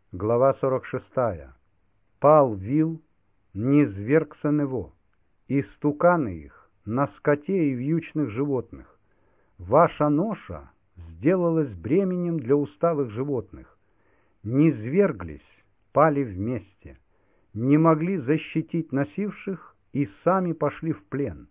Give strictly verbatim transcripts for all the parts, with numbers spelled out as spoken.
Глава сорок шестая. Пал вил, низвергся него, и стуканы их на скоте и вьючных животных. Ваша ноша сделалась бременем для усталых животных. Низверглись, пали вместе, не могли защитить носивших и сами пошли в плен.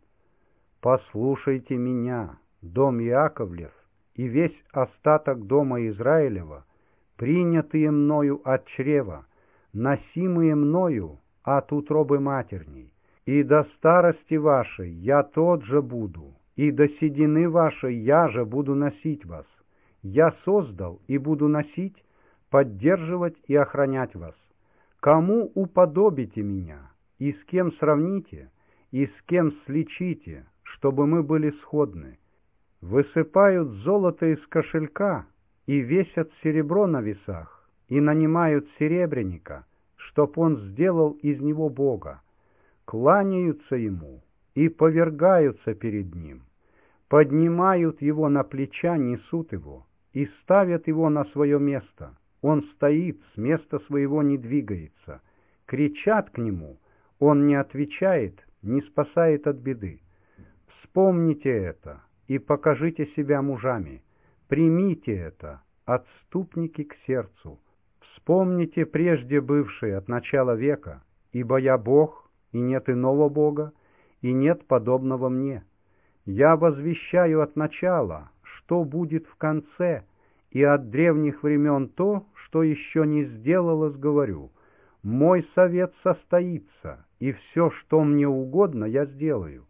Послушайте меня, дом Иаковлев, и весь остаток дома Израилева, принятые мною от чрева, носимые мною от утробы матерней. И до старости вашей я тот же буду, и до седины вашей я же буду носить вас. Я создал и буду носить, поддерживать и охранять вас. Кому уподобите меня, и с кем сравните, и с кем сличите, чтобы мы были сходны? Высыпают золото из кошелька и весят серебро на весах, и нанимают серебряника, чтоб он сделал из него Бога. Кланяются ему и повергаются перед ним, поднимают его на плеча, несут его и ставят его на свое место. Он стоит, с места своего не двигается. Кричат к нему, он не отвечает, не спасает от беды. Вспомните это и покажите себя мужами. Примите это, отступники к сердцу. Вспомните прежде бывшее от начала века, ибо я Бог, и нет иного Бога, и нет подобного мне. Я возвещаю от начала, что будет в конце, и от древних времен то, что еще не сделалось, говорю. Мой совет состоится, и все, что мне угодно, я сделаю.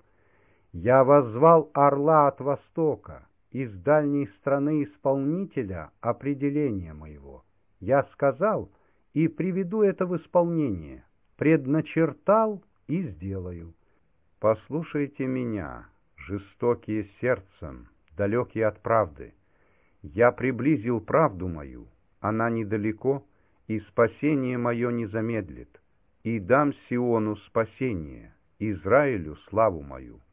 Я воззвал орла от востока, из дальней страны исполнителя определения моего. Я сказал, и приведу это в исполнение, предначертал и сделаю. Послушайте меня, жестокие сердцем, далекие от правды. Я приблизил правду мою, она недалеко, и спасение мое не замедлит, и дам Сиону спасение, Израилю славу мою.